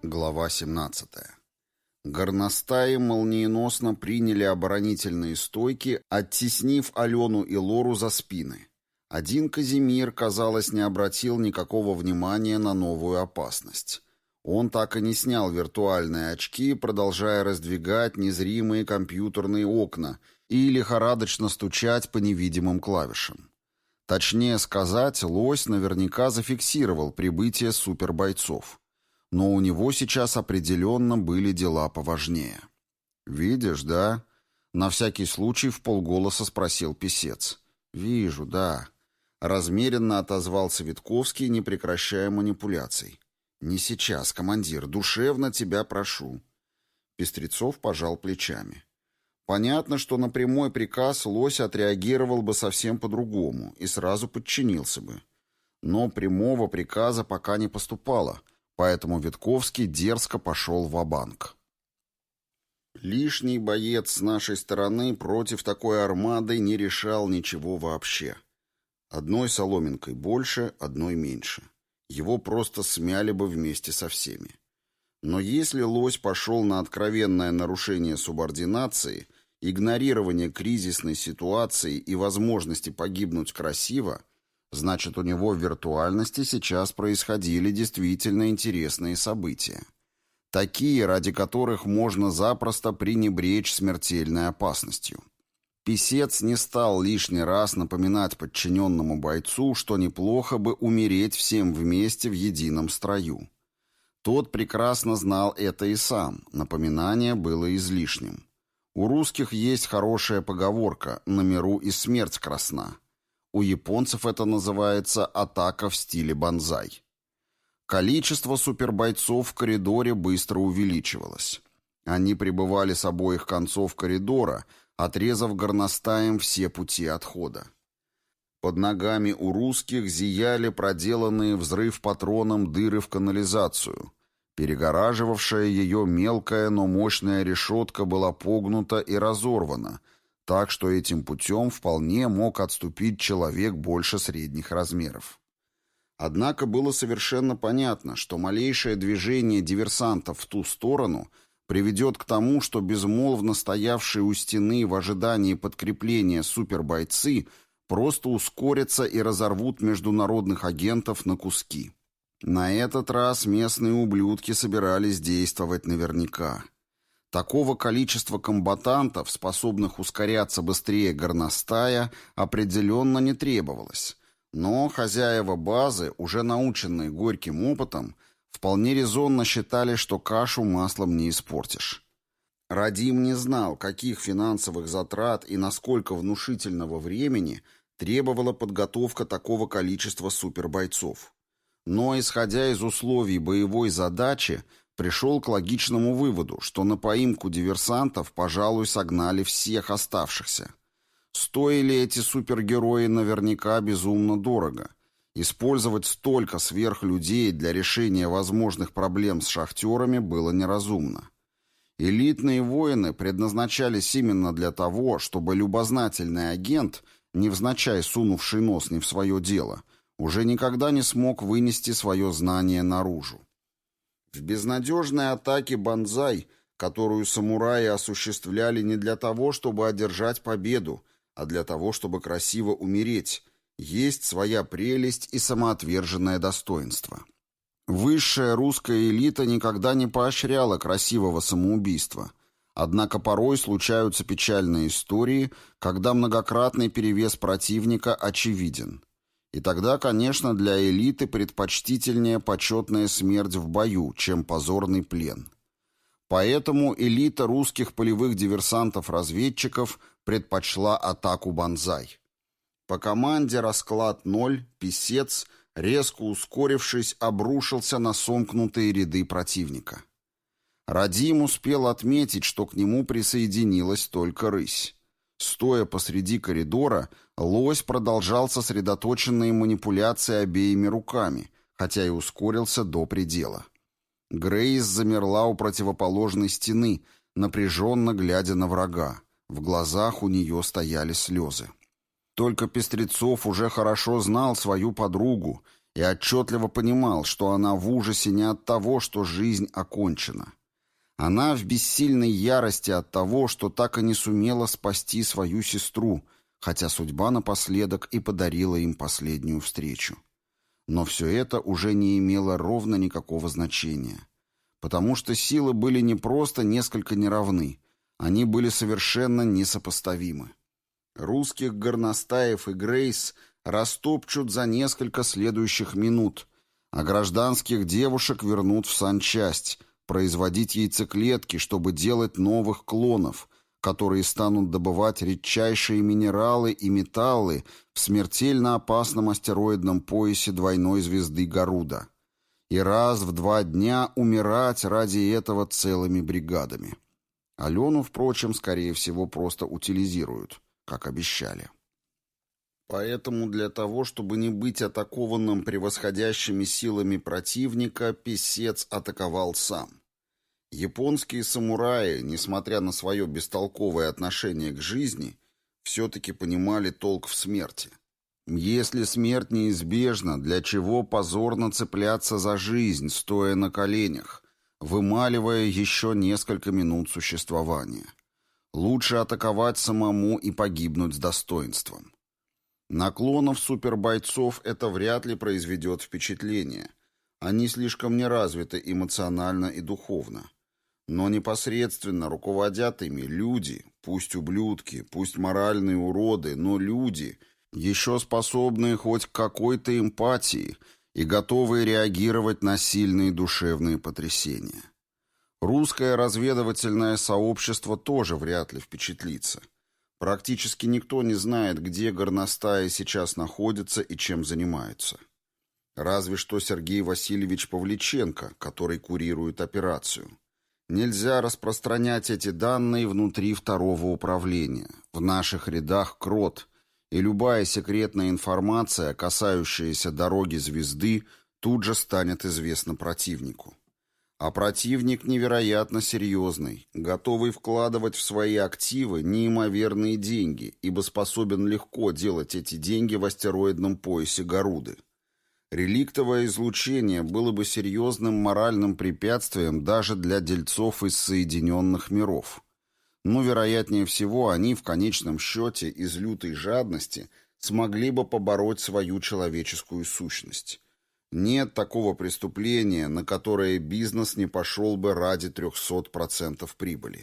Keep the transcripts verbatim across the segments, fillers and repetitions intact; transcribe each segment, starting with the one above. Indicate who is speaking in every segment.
Speaker 1: Глава семнадцатая. Горностаи молниеносно приняли оборонительные стойки, оттеснив Алену и Лору за спины. Один Казимир, казалось, не обратил никакого внимания на новую опасность. Он так и не снял виртуальные очки, продолжая раздвигать незримые компьютерные окна и лихорадочно стучать по невидимым клавишам. Точнее сказать, лось наверняка зафиксировал прибытие супербойцов. Но у него сейчас определенно были дела поважнее. «Видишь, да?» — на всякий случай вполголоса спросил писец. «Вижу, да». Размеренно отозвался Витковский, не прекращая манипуляций. «Не сейчас, командир, душевно тебя прошу». Пестрецов пожал плечами. Понятно, что на прямой приказ лось отреагировал бы совсем по-другому и сразу подчинился бы. Но прямого приказа пока не поступало, поэтому Витковский дерзко пошел ва-банк. Лишний боец с нашей стороны против такой армады не решал ничего вообще. Одной соломинкой больше, одной меньше. Его просто смяли бы вместе со всеми. Но если лось пошел на откровенное нарушение субординации, игнорирование кризисной ситуации и возможности погибнуть красиво, значит, у него в виртуальности сейчас происходили действительно интересные события. Такие, ради которых можно запросто пренебречь смертельной опасностью. Писец не стал лишний раз напоминать подчиненному бойцу, что неплохо бы умереть всем вместе в едином строю. Тот прекрасно знал это и сам, напоминание было излишним. У русских есть хорошая поговорка «на миру и смерть красна». У японцев это называется «атака в стиле бонзай». Количество супербойцов в коридоре быстро увеличивалось. Они прибывали с обоих концов коридора, отрезав горностаем все пути отхода. Под ногами у русских зияли проделанные взрыв патроном дыры в канализацию. Перегораживавшая ее мелкая, но мощная решетка была погнута и разорвана, так что этим путем вполне мог отступить человек больше средних размеров. Однако было совершенно понятно, что малейшее движение диверсантов в ту сторону приведет к тому, что безмолвно стоявшие у стены в ожидании подкрепления супербойцы просто ускорятся и разорвут международных агентов на куски. На этот раз местные ублюдки собирались действовать наверняка. Такого количества комбатантов, способных ускоряться быстрее горностая, определенно не требовалось. Но хозяева базы, уже наученные горьким опытом, вполне резонно считали, что кашу маслом не испортишь. Радим не знал, каких финансовых затрат и насколько внушительного времени требовала подготовка такого количества супербойцов. Но, исходя из условий боевой задачи, пришел к логичному выводу, что на поимку диверсантов, пожалуй, согнали всех оставшихся. Стоили эти супергерои наверняка безумно дорого. Использовать столько сверхлюдей для решения возможных проблем с шахтерами было неразумно. Элитные воины предназначались именно для того, чтобы любознательный агент, невзначай сунувший нос не в свое дело, уже никогда не смог вынести свое знание наружу. В безнадежной атаке бонзай, которую самураи осуществляли не для того, чтобы одержать победу, а для того, чтобы красиво умереть, есть своя прелесть и самоотверженное достоинство. Высшая русская элита никогда не поощряла красивого самоубийства, однако порой случаются печальные истории, когда многократный перевес противника очевиден. И тогда, конечно, для элиты предпочтительнее почетная смерть в бою, чем позорный плен. Поэтому элита русских полевых диверсантов-разведчиков предпочла атаку бонзай. По команде расклад ноль, писец, резко ускорившись, обрушился на сомкнутые ряды противника. Радим успел отметить, что к нему присоединилась только рысь. Стоя посреди коридора, лось продолжал сосредоточенные манипуляции обеими руками, хотя и ускорился до предела. Грейс замерла у противоположной стены, напряженно глядя на врага. В глазах у нее стояли слезы. Только Пестрецов уже хорошо знал свою подругу и отчетливо понимал, что она в ужасе не от того, что жизнь окончена. Она в бессильной ярости от того, что так и не сумела спасти свою сестру, хотя судьба напоследок и подарила им последнюю встречу. Но все это уже не имело ровно никакого значения, потому что силы были не просто несколько неравны, они были совершенно несопоставимы. Русских горностаев и Грейс растопчут за несколько следующих минут, а гражданских девушек вернут в санчасть, производить яйцеклетки, чтобы делать новых клонов, которые станут добывать редчайшие минералы и металлы в смертельно опасном астероидном поясе двойной звезды Гаруда. И раз в два дня умирать ради этого целыми бригадами. Алену, впрочем, скорее всего, просто утилизируют, как обещали. Поэтому для того, чтобы не быть атакованным превосходящими силами противника, писец атаковал сам. Японские самураи, несмотря на свое бестолковое отношение к жизни, все-таки понимали толк в смерти. Если смерть неизбежна, для чего позорно цепляться за жизнь, стоя на коленях, вымаливая еще несколько минут существования? Лучше атаковать самому и погибнуть с достоинством. На клонов супербойцов это вряд ли произведет впечатление. Они слишком неразвиты эмоционально и духовно. Но непосредственно руководят ими люди, пусть ублюдки, пусть моральные уроды, но люди, еще способные хоть к какой-то эмпатии и готовые реагировать на сильные душевные потрясения. Русское разведывательное сообщество тоже вряд ли впечатлится. Практически никто не знает, где горностаи сейчас находятся и чем занимаются. Разве что Сергей Васильевич Павличенко, который курирует операцию. Нельзя распространять эти данные внутри второго управления. В наших рядах крот, и любая секретная информация, касающаяся дороги звезды, тут же станет известна противнику. А противник невероятно серьезный, готовый вкладывать в свои активы неимоверные деньги, ибо способен легко делать эти деньги в астероидном поясе Гаруды. Реликтовое излучение было бы серьезным моральным препятствием даже для дельцов из Соединенных миров. Но, вероятнее всего, они в конечном счете из лютой жадности смогли бы побороть свою человеческую сущность. Нет такого преступления, на которое бизнес не пошел бы ради трехсот процентов прибыли.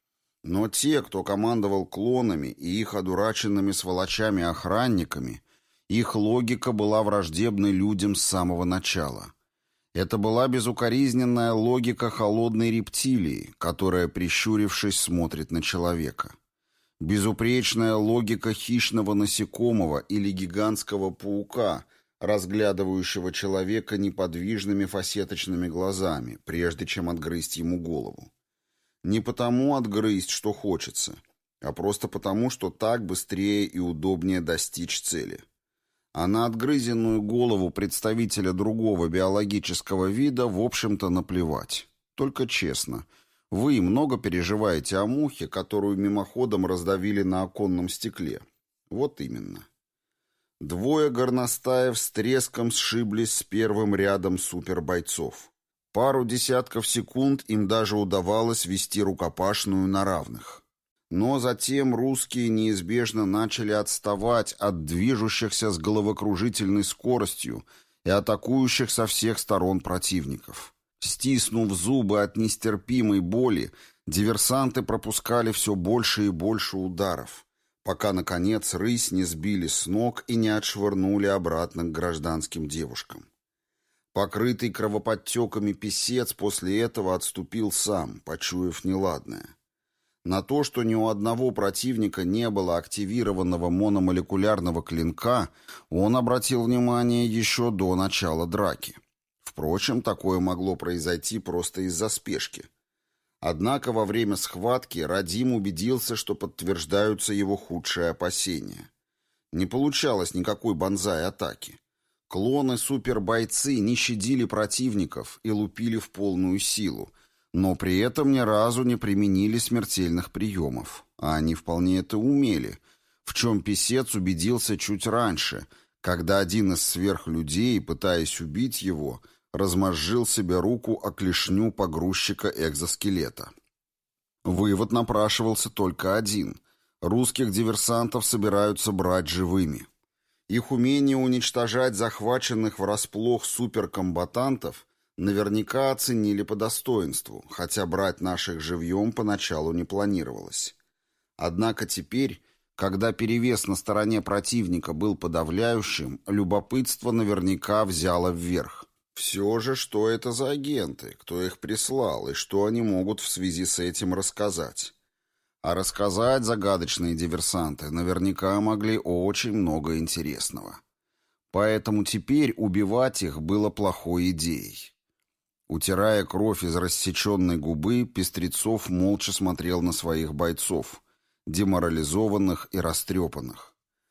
Speaker 1: Но те, кто командовал клонами и их одураченными сволочами-охранниками, их логика была враждебной людям с самого начала. Это была безукоризненная логика холодной рептилии, которая, прищурившись, смотрит на человека. Безупречная логика хищного насекомого или гигантского паука, разглядывающего человека неподвижными фасеточными глазами, прежде чем отгрызть ему голову. Не потому отгрызть, что хочется, а просто потому, что так быстрее и удобнее достичь цели. А на отгрызенную голову представителя другого биологического вида, в общем-то, наплевать. Только честно, вы много переживаете о мухе, которую мимоходом раздавили на оконном стекле. Вот именно. Двое горностаев с треском сшиблись с первым рядом супербойцов. Пару десятков секунд им даже удавалось вести рукопашную на равных. Но затем русские неизбежно начали отставать от движущихся с головокружительной скоростью и атакующих со всех сторон противников. Стиснув зубы от нестерпимой боли, диверсанты пропускали все больше и больше ударов, пока, наконец, рысь не сбили с ног и не отшвырнули обратно к гражданским девушкам. Покрытый кровоподтеками писец после этого отступил сам, почуяв неладное. На то, что ни у одного противника не было активированного мономолекулярного клинка, он обратил внимание еще до начала драки. Впрочем, такое могло произойти просто из-за спешки. Однако во время схватки Радим убедился, что подтверждаются его худшие опасения. Не получалось никакой бонзай-атаки. Клоны-супербойцы не щадили противников и лупили в полную силу, но при этом ни разу не применили смертельных приемов. А они вполне это умели, в чем писец убедился чуть раньше, когда один из сверхлюдей, пытаясь убить его, размозжил себе руку о клешню погрузчика экзоскелета. Вывод напрашивался только один. Русских диверсантов собираются брать живыми. Их умение уничтожать захваченных врасплох суперкомбатантов наверняка оценили по достоинству, хотя брать наших живьем поначалу не планировалось. Однако теперь, когда перевес на стороне противника был подавляющим, любопытство наверняка взяло вверх. Все же, что это за агенты, кто их прислал и что они могут в связи с этим рассказать? А рассказать загадочные диверсанты наверняка могли очень много интересного. Поэтому теперь убивать их было плохой идеей. Утирая кровь из рассеченной губы, Пестрецов молча смотрел на своих бойцов, деморализованных и растрепанных.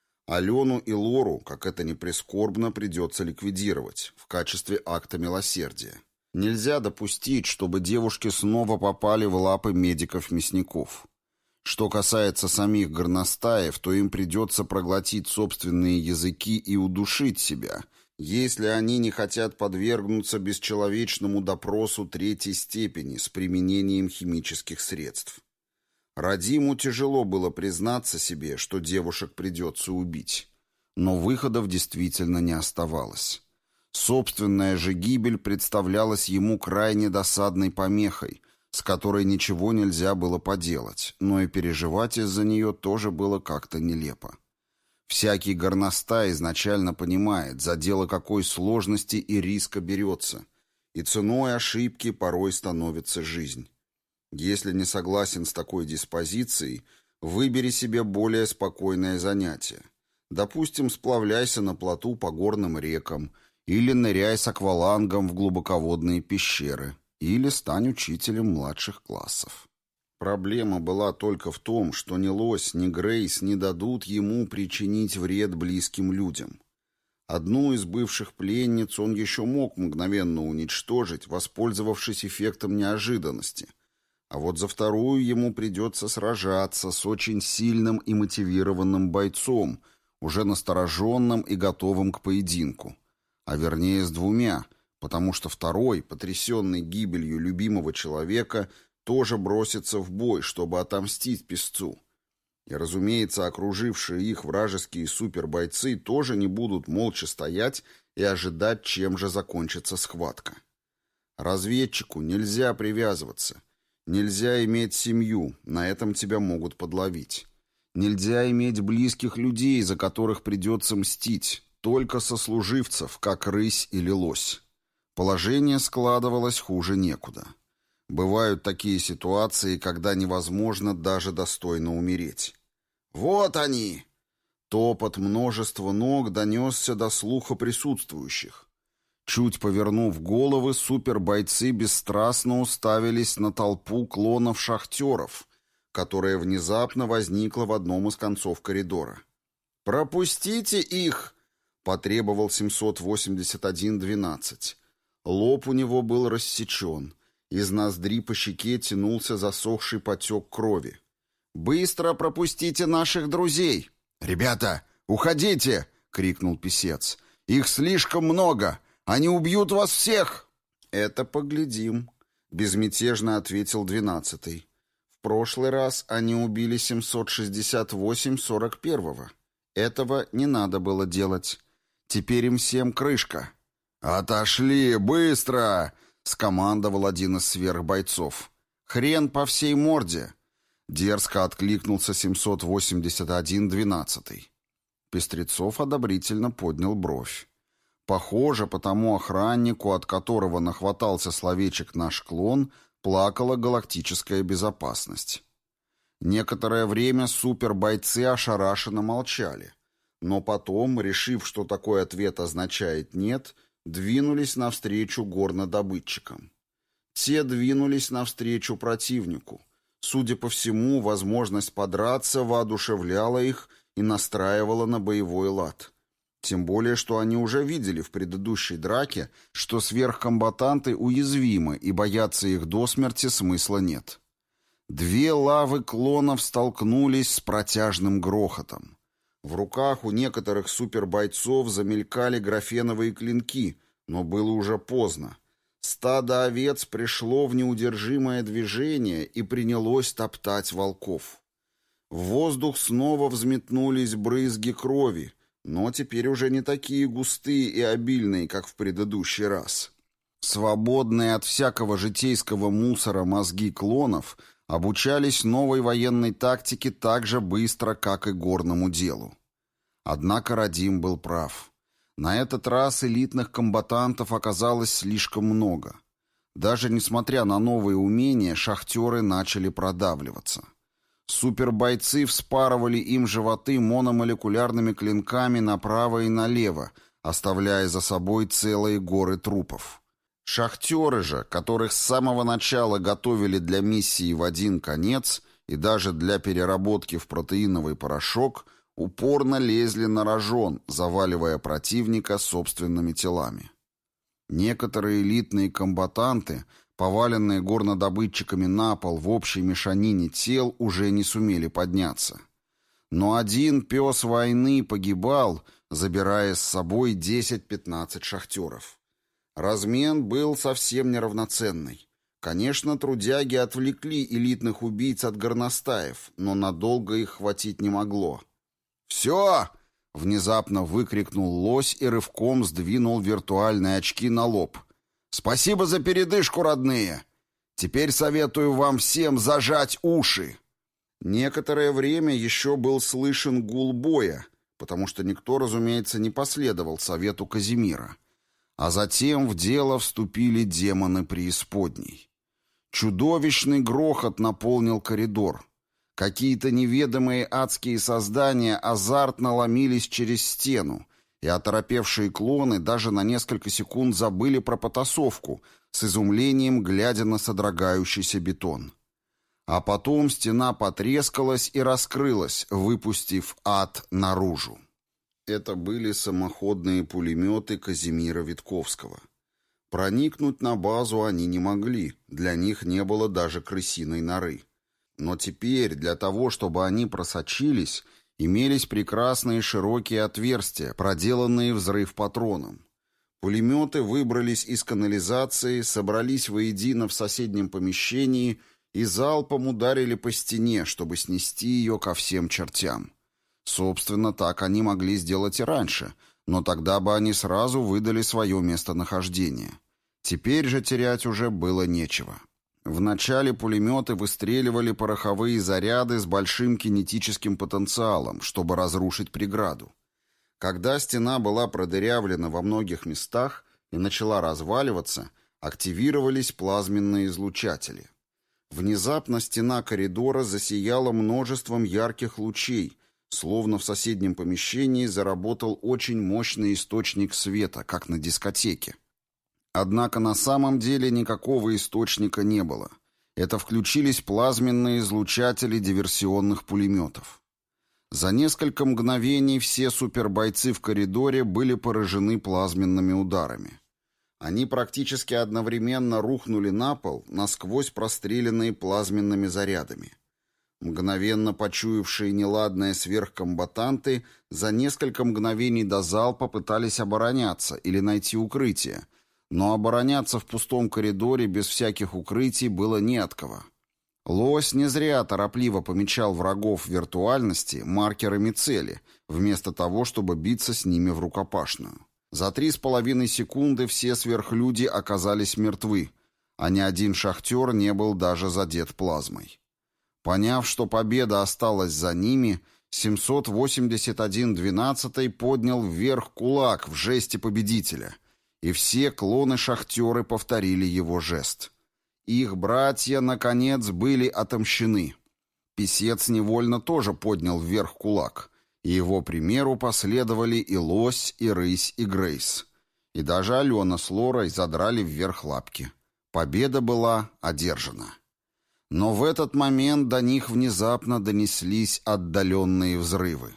Speaker 1: Алену и Лору, как это ни прискорбно, придется ликвидировать в качестве акта милосердия. Нельзя допустить, чтобы девушки снова попали в лапы медиков-мясников. Что касается самих горностаев, то им придется проглотить собственные языки и удушить себя, если они не хотят подвергнуться бесчеловечному допросу третьей степени с применением химических средств. Радиму тяжело было признаться себе, что девушек придется убить. Но выходов действительно не оставалось. Собственная же гибель представлялась ему крайне досадной помехой, с которой ничего нельзя было поделать, но и переживать из-за нее тоже было как-то нелепо. Всякий горностай изначально понимает, за дело какой сложности и риска берется, и ценой ошибки порой становится жизнь. Если не согласен с такой диспозицией, выбери себе более спокойное занятие. Допустим, сплавляйся на плоту по горным рекам, или ныряй с аквалангом в глубоководные пещеры, или стань учителем младших классов. Проблема была только в том, что ни Лось, ни Грейс не дадут ему причинить вред близким людям. Одну из бывших пленниц он еще мог мгновенно уничтожить, воспользовавшись эффектом неожиданности. А вот за вторую ему придется сражаться с очень сильным и мотивированным бойцом, уже настороженным и готовым к поединку. А вернее с двумя, потому что второй, потрясенный гибелью любимого человека, тоже бросится в бой, чтобы отомстить песцу. И, разумеется, окружившие их вражеские супербойцы тоже не будут молча стоять и ожидать, чем же закончится схватка. Разведчику нельзя привязываться. Нельзя иметь семью, на этом тебя могут подловить. Нельзя иметь близких людей, за которых придется мстить, только сослуживцев, как рысь или лось. Положение складывалось хуже некуда. Бывают такие ситуации, когда невозможно даже достойно умереть. «Вот они!» Топот множества ног донесся до слуха присутствующих. Чуть повернув головы, супербойцы бесстрастно уставились на толпу клонов-шахтеров, которая внезапно возникла в одном из концов коридора. «Пропустите их!» — потребовал семьсот восемьдесят один двенадцать. Лоб у него был рассечен. Из ноздри по щеке тянулся засохший потек крови. «Быстро пропустите наших друзей!» «Ребята, уходите!» — крикнул писец. «Их слишком много! Они убьют вас всех!» «Это поглядим», — безмятежно ответил двенадцатый. «В прошлый раз они убили семьсот шестьдесят восемь сорок первого. Этого не надо было делать. Теперь им всем крышка». «Отошли, быстро!» — скомандовал один из сверхбойцов. «Хрен по всей морде!» — дерзко откликнулся семьсот восемьдесят один двенадцатый. Пестрецов одобрительно поднял бровь. Похоже, по тому охраннику, от которого нахватался словечек «наш клон», плакала галактическая безопасность. Некоторое время супербойцы ошарашенно молчали, но потом, решив, что такой ответ означает «нет», двинулись навстречу горнодобытчикам. Те двинулись навстречу противнику. Судя по всему, возможность подраться воодушевляла их и настраивала на боевой лад. Тем более, что они уже видели в предыдущей драке, что сверхкомбатанты уязвимы и бояться их до смерти смысла нет. Две лавы клонов столкнулись с протяжным грохотом. В руках у некоторых супербойцов замелькали графеновые клинки, но было уже поздно. Стадо овец пришло в неудержимое движение и принялось топтать волков. В воздух снова взметнулись брызги крови, но теперь уже не такие густые и обильные, как в предыдущий раз. Свободные от всякого житейского мусора мозги клонов обучались новой военной тактике так же быстро, как и горному делу. Однако Радим был прав. На этот раз элитных комбатантов оказалось слишком много. Даже несмотря на новые умения, шахтеры начали продавливаться. Супербойцы вспарывали им животы мономолекулярными клинками направо и налево, оставляя за собой целые горы трупов. Шахтеры же, которых с самого начала готовили для миссии в один конец и даже для переработки в протеиновый порошок, упорно лезли на рожон, заваливая противника собственными телами. Некоторые элитные комбатанты, поваленные горнодобытчиками на пол в общей мешанине тел, уже не сумели подняться. Но один пес войны погибал, забирая с собой десять-пятнадцать шахтеров. Размен был совсем неравноценный. Конечно, трудяги отвлекли элитных убийц от горностаев, но надолго их хватить не могло. «Все!» — внезапно выкрикнул лось и рывком сдвинул виртуальные очки на лоб. «Спасибо за передышку, родные! Теперь советую вам всем зажать уши!» Некоторое время еще был слышен гул боя, потому что никто, разумеется, не последовал совету Казимира. А затем в дело вступили демоны преисподней. Чудовищный грохот наполнил коридор. Какие-то неведомые адские создания азартно ломились через стену, и оторопевшие клоны даже на несколько секунд забыли про потасовку, с изумлением глядя на содрогающийся бетон. А потом стена потрескалась и раскрылась, выпустив ад наружу. Это были самоходные пулеметы Казимира Витковского. Проникнуть на базу они не могли, для них не было даже крысиной норы. Но теперь для того, чтобы они просочились, имелись прекрасные широкие отверстия, проделанные взрыв-патроном. Пулеметы выбрались из канализации, собрались воедино в соседнем помещении и залпом ударили по стене, чтобы снести ее ко всем чертям. Собственно, так они могли сделать и раньше, но тогда бы они сразу выдали свое местонахождение. Теперь же терять уже было нечего. Вначале пулеметы выстреливали пороховые заряды с большим кинетическим потенциалом, чтобы разрушить преграду. Когда стена была продырявлена во многих местах и начала разваливаться, активировались плазменные излучатели. Внезапно стена коридора засияла множеством ярких лучей, словно в соседнем помещении заработал очень мощный источник света, как на дискотеке. Однако на самом деле никакого источника не было. Это включились плазменные излучатели диверсионных пулеметов. За несколько мгновений все супербойцы в коридоре были поражены плазменными ударами. Они практически одновременно рухнули на пол, насквозь простреленные плазменными зарядами. Мгновенно почуявшие неладное сверхкомбатанты за несколько мгновений до залпа пытались обороняться или найти укрытие, но обороняться в пустом коридоре без всяких укрытий было не от кого. Лось не зря торопливо помечал врагов виртуальности маркерами цели, вместо того, чтобы биться с ними в рукопашную. За три с половиной секунды все сверхлюди оказались мертвы, а ни один шахтер не был даже задет плазмой. Поняв, что победа осталась за ними, семьсот восемьдесят один двенадцатый поднял вверх кулак в жесте победителя, и все клоны-шахтеры повторили его жест. Их братья, наконец, были отомщены. Писец невольно тоже поднял вверх кулак, и его примеру последовали и Лось, и Рысь, и Грейс. И даже Алена с Лорой задрали вверх лапки. Победа была одержана. Но в этот момент до них внезапно донеслись отдаленные взрывы.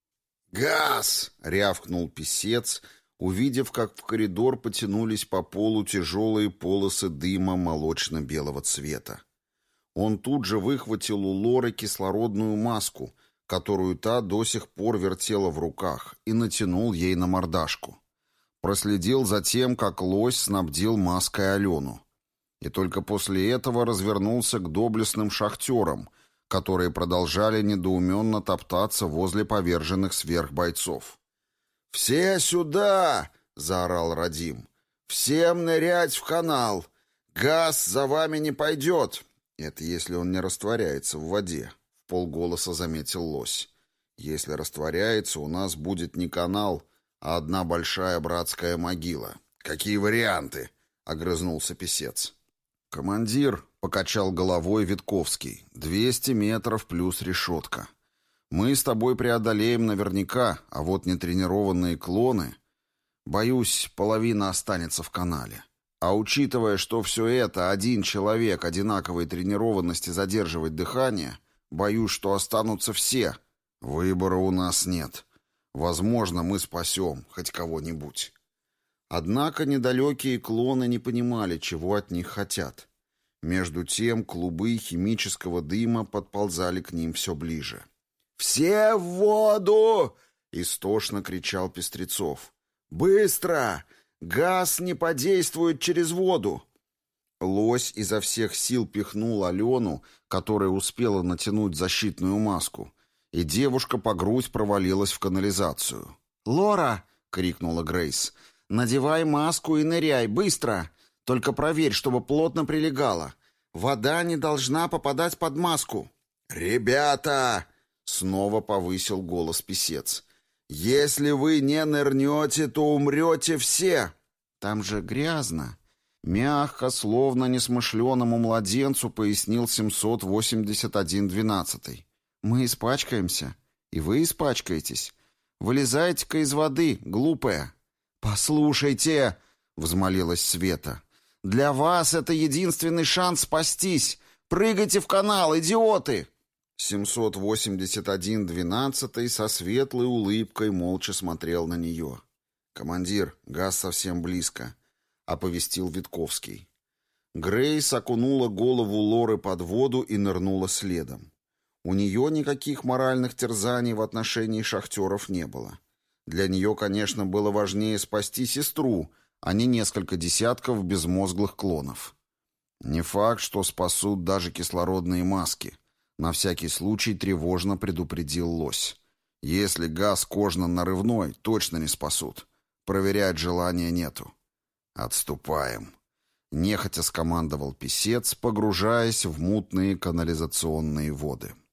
Speaker 1: «Газ!» — рявкнул писец, увидев, как в коридор потянулись по полу тяжелые полосы дыма молочно-белого цвета. Он тут же выхватил у Лоры кислородную маску, которую та до сих пор вертела в руках, и натянул ей на мордашку. Проследил за тем, как лось снабдил маской Алену. И только после этого развернулся к доблестным шахтерам, которые продолжали недоуменно топтаться возле поверженных сверхбойцов. «Все сюда!» — заорал Радим. «Всем нырять в канал! Газ за вами не пойдет!» «Это если он не растворяется в воде», — в полголоса заметил лось. «Если растворяется, у нас будет не канал, а одна большая братская могила». «Какие варианты?» — огрызнулся писец. «Командир», — покачал головой Витковский, — «двести метров плюс решетка. Мы с тобой преодолеем наверняка, а вот нетренированные клоны... Боюсь, половина останется в канале. А учитывая, что все это один человек одинаковой тренированности задерживать дыхание, боюсь, что останутся все. Выбора у нас нет. Возможно, мы спасем хоть кого-нибудь». Однако недалекие клоны не понимали, чего от них хотят. Между тем клубы химического дыма подползали к ним все ближе. «Все в воду!» — истошно кричал Пестрецов. «Быстро! Газ не подействует через воду!» Лось изо всех сил пихнул Алену, которая успела натянуть защитную маску, и девушка по грудь провалилась в канализацию. «Лора!» — крикнула Грейс. «Надевай маску и ныряй, быстро! Только проверь, чтобы плотно прилегало. Вода не должна попадать под маску». «Ребята!» — снова повысил голос писец. «Если вы не нырнете, то умрете все!» «Там же грязно!» Мягко, словно несмышленому младенцу, пояснил семьсот восемьдесят один двенадцатый. «Мы испачкаемся, и вы испачкаетесь. Вылезайте-ка из воды, глупая!» «Послушайте!» — взмолилась Света. «Для вас это единственный шанс спастись! Прыгайте в канал, идиоты!» семьсот восемьдесят один двенадцатый со светлой улыбкой молча смотрел на нее. «Командир, газ совсем близко», — оповестил Витковский. Грейс окунула голову Лоры под воду и нырнула следом. У нее никаких моральных терзаний в отношении шахтеров не было. Для нее, конечно, было важнее спасти сестру, а не несколько десятков безмозглых клонов. Не факт, что спасут даже кислородные маски. На всякий случай тревожно предупредил лось. Если газ кожно-нарывной, точно не спасут. Проверять желания нету. «Отступаем», — нехотя скомандовал писец, погружаясь в мутные канализационные воды.